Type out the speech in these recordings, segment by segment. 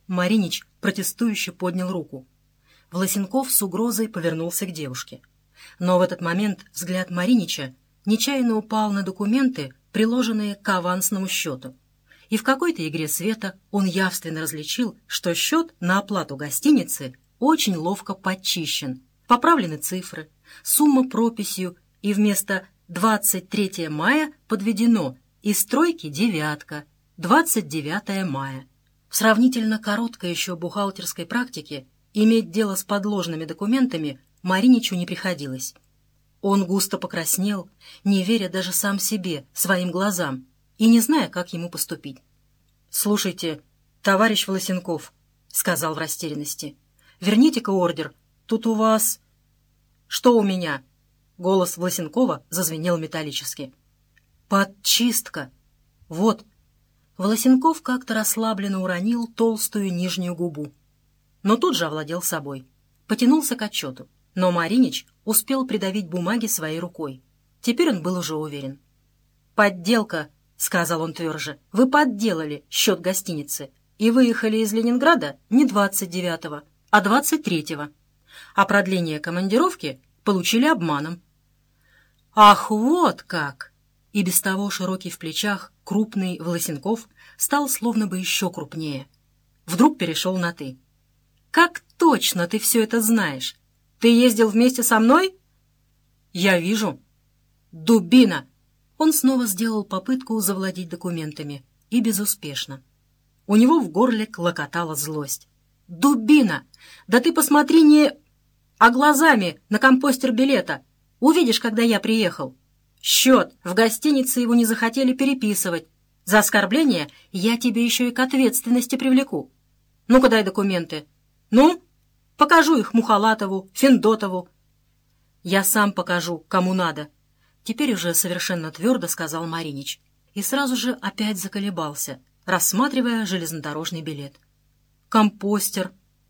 Маринич протестующе поднял руку. Власенков с угрозой повернулся к девушке. Но в этот момент взгляд Маринича нечаянно упал на документы, приложенные к авансному счету. И в какой-то игре света он явственно различил, что счет на оплату гостиницы очень ловко подчищен. Поправлены цифры, сумма прописью, и вместо 23 мая подведено из тройки девятка, 29 мая. В сравнительно короткой еще бухгалтерской практике иметь дело с подложными документами Мариничу не приходилось. Он густо покраснел, не веря даже сам себе, своим глазам, и не зная, как ему поступить. «Слушайте, товарищ Власенков», — сказал в растерянности, — «верните-ка ордер. Тут у вас...» «Что у меня?» — голос Власенкова зазвенел металлически. «Подчистка. Вот». Власенков как-то расслабленно уронил толстую нижнюю губу. Но тут же овладел собой. Потянулся к отчету. Но Маринич успел придавить бумаги своей рукой. Теперь он был уже уверен. «Подделка», — сказал он тверже. «Вы подделали счет гостиницы и выехали из Ленинграда не 29-го, а 23-го. А продление командировки получили обманом». «Ах, вот как!» И без того широкий в плечах, крупный Власенков стал словно бы еще крупнее. Вдруг перешел на «ты». «Как точно ты все это знаешь? Ты ездил вместе со мной?» «Я вижу». «Дубина!» Он снова сделал попытку завладеть документами, и безуспешно. У него в горле клокотала злость. «Дубина! Да ты посмотри не... а глазами на компостер билета. Увидишь, когда я приехал. Счет в гостинице его не захотели переписывать. За оскорбление я тебе еще и к ответственности привлеку. Ну-ка дай документы. Ну, покажу их Мухалатову, Финдотову». «Я сам покажу, кому надо», — теперь уже совершенно твердо сказал Маринич. И сразу же опять заколебался, рассматривая железнодорожный билет. «Компостер,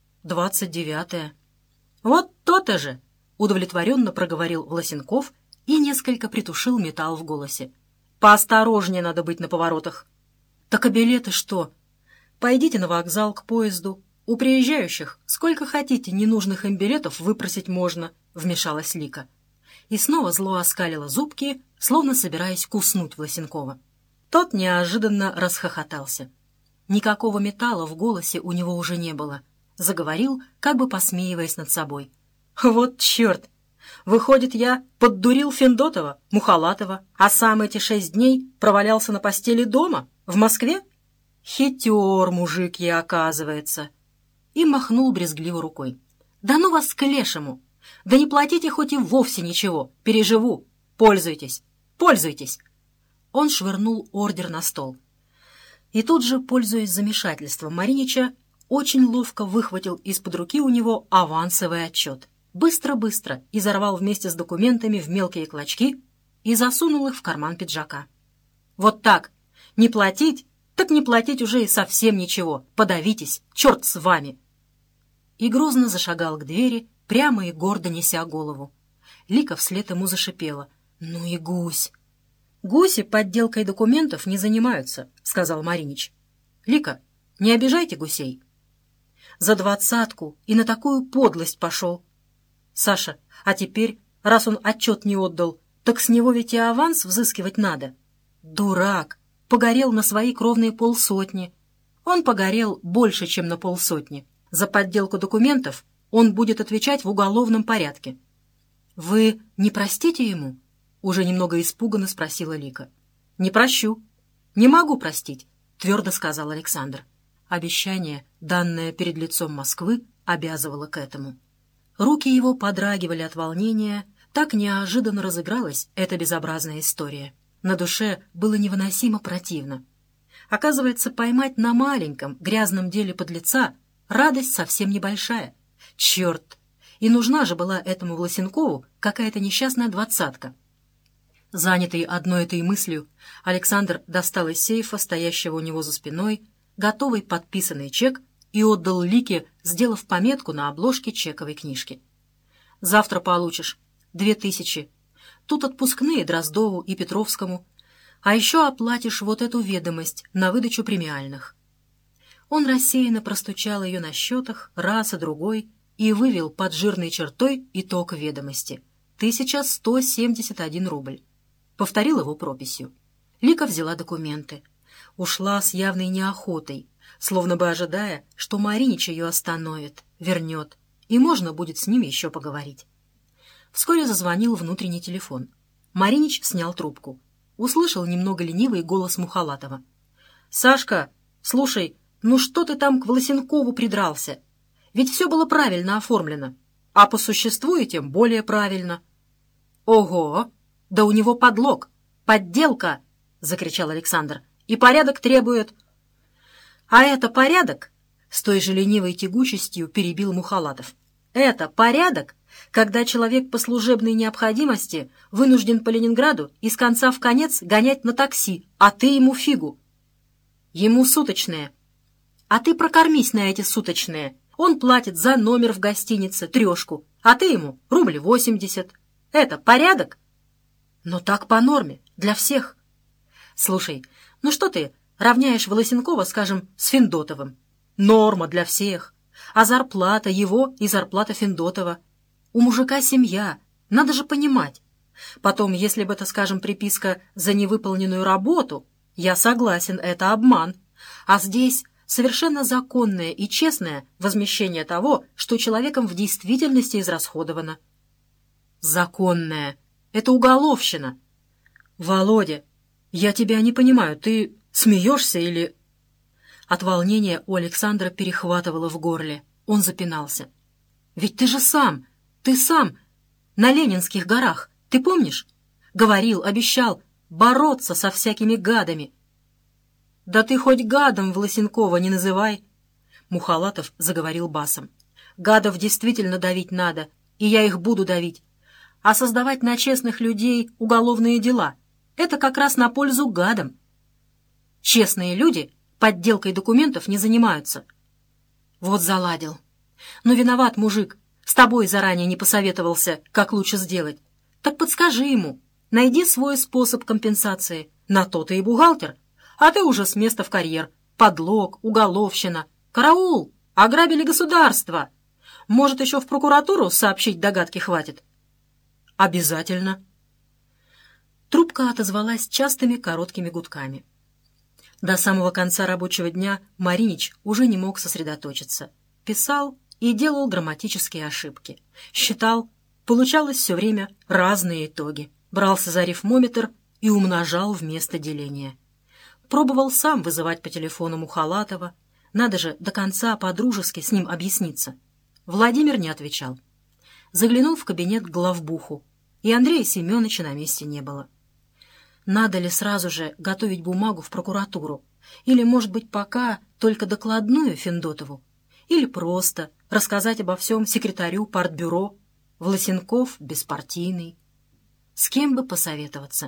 29-е». «Вот то-то же», — удовлетворенно проговорил Власенков и несколько притушил металл в голосе. «Поосторожнее надо быть на поворотах». «Так а билеты что?» «Пойдите на вокзал к поезду. У приезжающих сколько хотите ненужных им билетов выпросить можно», — вмешалась Лика. И снова зло оскалило зубки, словно собираясь куснуть Власенкова. Тот неожиданно расхохотался. Никакого металла в голосе у него уже не было. Заговорил, как бы посмеиваясь над собой. «Вот черт! Выходит, я поддурил Финдотова, Мухалатова, а сам эти 6 дней провалялся на постели дома, в Москве? Хитер мужик я, оказывается!» И махнул брезгливо рукой. «Да ну вас к лешему! Да не платите хоть и вовсе ничего, переживу! Пользуйтесь! Пользуйтесь!» Он швырнул ордер на стол. И тут же, пользуясь замешательством Маринича, очень ловко выхватил из-под руки у него авансовый отчет. Быстро-быстро изорвал вместе с документами в мелкие клочки и засунул их в карман пиджака. «Вот так! Не платить, так не платить уже и совсем ничего! Подавитесь! Черт с вами!» И грозно зашагал к двери, прямо и гордо неся голову. Лика вслед ему зашипела. «Ну и гусь!» «Гуси подделкой документов не занимаются», — сказал Маринич. «Лика, не обижайте гусей». «За 20-ку и на такую подлость пошел». «Саша, а теперь, раз он отчет не отдал, так с него ведь и аванс взыскивать надо». «Дурак! Погорел на свои кровные 50. Он погорел больше, чем на 50. За подделку документов он будет отвечать в уголовном порядке». «Вы не простите ему?» — уже немного испуганно спросила Лика. «Не прощу. Не могу простить», — твердо сказал Александр. Обещание, данное перед лицом Москвы, обязывало к этому. Руки его подрагивали от волнения, так неожиданно разыгралась эта безобразная история. На душе было невыносимо противно. Оказывается, поймать на маленьком грязном деле подлеца радость совсем небольшая. Черт! И нужна же была этому Власенкову какая-то несчастная 20-ка. Занятый одной этой мыслью, Александр достал из сейфа, стоящего у него за спиной, готовый подписанный чек и отдал Лике, сделав пометку на обложке чековой книжки. «Завтра получишь. 2000. Тут отпускные Дроздову и Петровскому. А еще оплатишь вот эту ведомость на выдачу премиальных». Он рассеянно простучал ее на счетах раз и другой и вывел под жирной чертой итог ведомости — 1171 рубль. Повторил его прописью. Лика взяла документы. Ушла с явной неохотой, словно бы ожидая, что Маринич ее остановит, вернет, и можно будет с ним еще поговорить. Вскоре зазвонил внутренний телефон. Маринич снял трубку. Услышал немного ленивый голос Мухалатова. «Сашка, слушай, ну что ты там к Власенкову придрался? Ведь все было правильно оформлено, а по существу и тем более правильно». «Ого! Да у него подлог! Подделка!» — закричал Александр. «И порядок требует...» «А это порядок?» — с той же ленивой тягучестью перебил Мухалатов. «Это порядок, когда человек по служебной необходимости вынужден по Ленинграду из конца в конец гонять на такси, а ты ему фигу. Ему суточные. А ты прокормись на эти суточные. Он платит за номер в гостинице 3, а ты ему рубль 80. Это порядок?» «Но так по норме, для всех». «Слушай, ну что ты равняешь Волосенкова, скажем, с Финдотовым? Норма для всех. А зарплата его и зарплата Финдотова. У мужика семья, надо же понимать. Потом, если бы это, скажем, приписка за невыполненную работу, я согласен, это обман. А здесь совершенно законное и честное возмещение того, что человеком в действительности израсходовано». «Законное. Это уголовщина». «Володя, я тебя не понимаю, ты смеешься или...» От волнения у Александра перехватывало в горле. Он запинался. «Ведь ты сам на Ленинских горах, ты помнишь? Говорил, обещал бороться со всякими гадами». «Да ты хоть гадом Власенкова не называй!» Мухалатов заговорил басом. «Гадов действительно давить надо, и я их буду давить. А создавать на честных людей уголовные дела — это как раз на пользу гадам. Честные люди подделкой документов не занимаются». «Вот заладил. Но виноват мужик, с тобой заранее не посоветовался, как лучше сделать. Так подскажи ему, найди свой способ компенсации. На то ты и бухгалтер. А ты уже с места в карьер. Подлог, уголовщина. Караул! Ограбили государство. Может, еще в прокуратуру сообщить догадки хватит?» «Обязательно». Трубка отозвалась частыми короткими гудками. До самого конца рабочего дня Маринич уже не мог сосредоточиться. Писал и делал грамматические ошибки. Считал, получалось все время разные итоги. Брался за арифмометр и умножал вместо деления. Пробовал сам вызывать по телефону Мухалатова. Надо же до конца по-дружески с ним объясниться. Владимир не отвечал. Заглянул в кабинет к главбуху, и Андрея Семеновича на месте не было. Надо ли сразу же готовить бумагу в прокуратуру? Или, может быть, пока только докладную Финдотову? Или просто рассказать обо всем секретарю партбюро? Власенков беспартийный. С кем бы посоветоваться?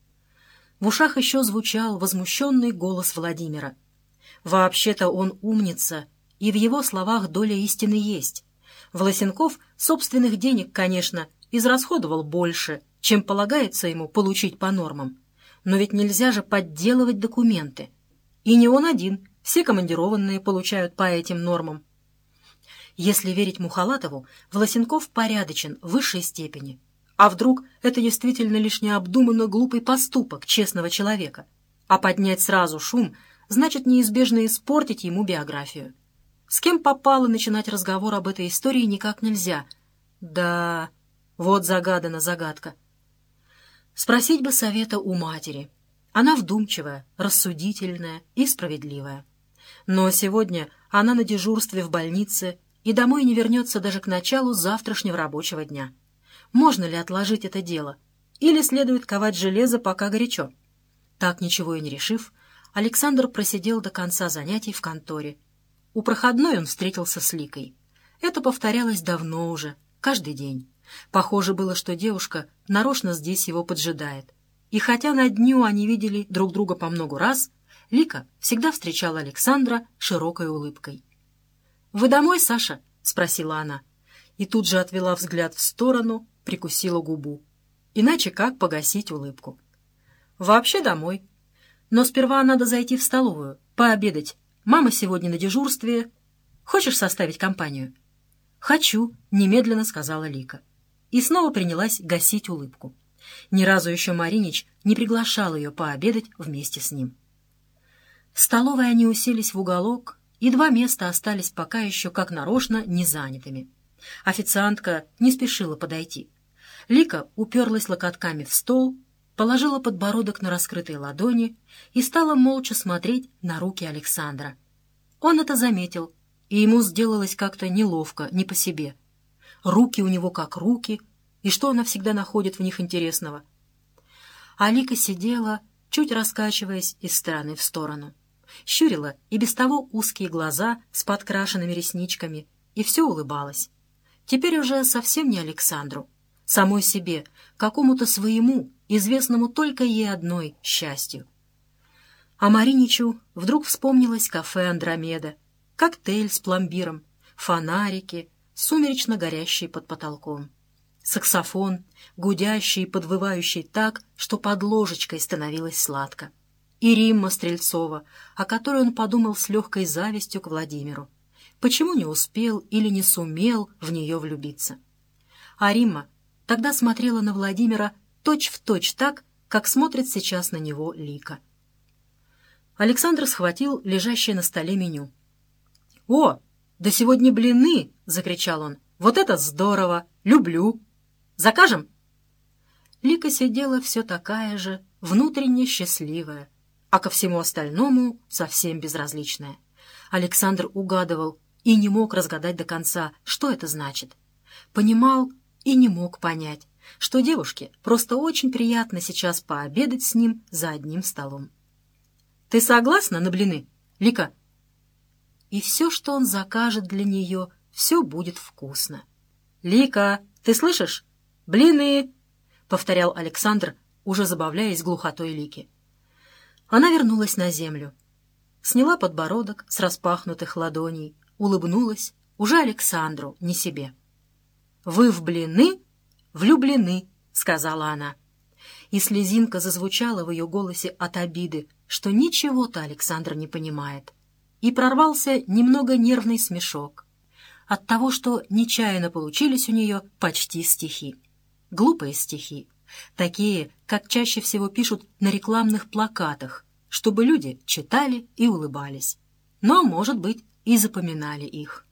В ушах еще звучал возмущенный голос Владимира. Вообще-то он умница, и в его словах доля истины есть. Власенков собственных денег, конечно, израсходовал больше, чем полагается ему получить по нормам. Но ведь нельзя же подделывать документы. И не он один, все командированные получают по этим нормам. Если верить Мухалатову, Власенков порядочен в высшей степени. А вдруг это действительно лишь необдуманно глупый поступок честного человека? А поднять сразу шум значит неизбежно испортить ему биографию. С кем попало начинать разговор об этой истории никак нельзя. Да, вот загадана загадка. Спросить бы совета у матери. Она вдумчивая, рассудительная и справедливая. Но сегодня она на дежурстве в больнице и домой не вернется даже к началу завтрашнего рабочего дня. Можно ли отложить это дело? Или следует ковать железо, пока горячо? Так ничего и не решив, Александр просидел до конца занятий в конторе. У проходной он встретился с Ликой. Это повторялось давно уже, каждый день. Похоже было, что девушка нарочно здесь его поджидает. И хотя на дню они видели друг друга по многу раз, Лика всегда встречала Александра широкой улыбкой. «Вы домой, Саша?» — спросила она. И тут же отвела взгляд в сторону, прикусила губу. Иначе как погасить улыбку? «Вообще домой. Но сперва надо зайти в столовую, пообедать. Мама сегодня на дежурстве. Хочешь составить компанию?» «Хочу», — немедленно сказала Лика. И снова принялась гасить улыбку. Ни разу еще Маринич не приглашал ее пообедать вместе с ним. В столовой они уселись в уголок, и 2 места остались пока еще как нарочно незанятыми. Официантка не спешила подойти. Лика уперлась локотками в стол, положила подбородок на раскрытые ладони и стала молча смотреть на руки Александра. Он это заметил, и ему сделалось как-то неловко, не по себе. Руки у него как руки, и что она всегда находит в них интересного? А Лика сидела, чуть раскачиваясь из стороны в сторону. Щурила и без того узкие глаза с подкрашенными ресничками, и все улыбалась. Теперь уже совсем не Александру, самой себе, какому-то своему, известному только ей одной счастью. А Мариничу вдруг вспомнилось кафе «Андромеда», коктейль с пломбиром, фонарики, сумеречно горящие под потолком, саксофон, гудящий и подвывающий так, что под ложечкой становилось сладко, и Римма Стрельцова, о которой он подумал с легкой завистью к Владимиру. Почему не успел или не сумел в нее влюбиться? А Римма тогда смотрела на Владимира точь-в-точь так, как смотрит сейчас на него Лика. Александр схватил лежащее на столе меню. «О, да сегодня блины!» — закричал он. «Вот это здорово! Люблю! Закажем?» Лика сидела все такая же, внутренне счастливая, а ко всему остальному совсем безразличная. Александр угадывал и не мог разгадать до конца, что это значит. Понимал и не мог понять, что девушке просто очень приятно сейчас пообедать с ним за одним столом. «Ты согласна на блины, Лика?» И все, что он закажет для нее, все будет вкусно. «Лика, ты слышишь? Блины!» — повторял Александр, уже забавляясь глухотой Лики. Она вернулась на землю. Сняла подбородок с распахнутых ладоней, улыбнулась уже Александру, не себе. «Вы в блины влюблены», — сказала она. И слезинка зазвучала в ее голосе от обиды, что ничего-то Александр не понимает. И прорвался немного нервный смешок от того, что нечаянно получились у нее почти стихи. Глупые стихи, такие, как чаще всего пишут на рекламных плакатах, чтобы люди читали и улыбались, но, может быть, и запоминали их.